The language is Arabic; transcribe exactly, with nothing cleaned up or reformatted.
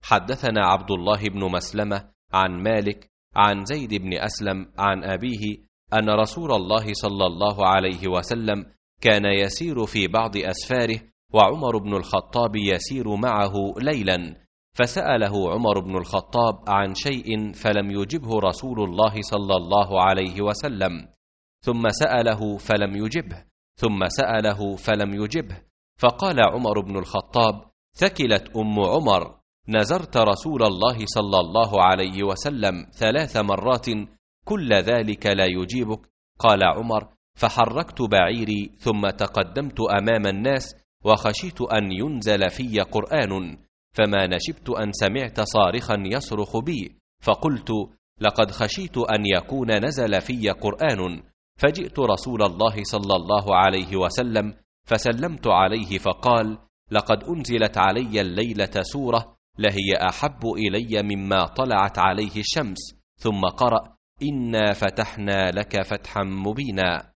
حدثنا عبد الله بن مسلمة عن مالك عن زيد بن أسلم عن أبيه أن رسول الله صلى الله عليه وسلم كان يسير في بعض أسفاره وعمر بن الخطاب يسير معه ليلا، فسأله عمر بن الخطاب عن شيء فلم يجبه رسول الله صلى الله عليه وسلم، ثم سأله فلم يجبه، ثم سأله فلم يجبه، فقال عمر بن الخطاب: ثكلت أم عمر، نزرت رسول الله صلى الله عليه وسلم ثلاث مرات كل ذلك لا يجيبك. قال عمر: فحركت بعيري ثم تقدمت أمام الناس وخشيت أن ينزل في قرآن، فما نشبت أن سمعت صارخا يصرخ بي، فقلت: لقد خشيت أن يكون نزل في قرآن، فجئت رسول الله صلى الله عليه وسلم فسلمت عليه، فقال: لقد أنزلت علي الليلة سورة لهي أحب إلي مما طلعت عليه الشمس، ثم قرأ: إنا فتحنا لك فتحا مبينا.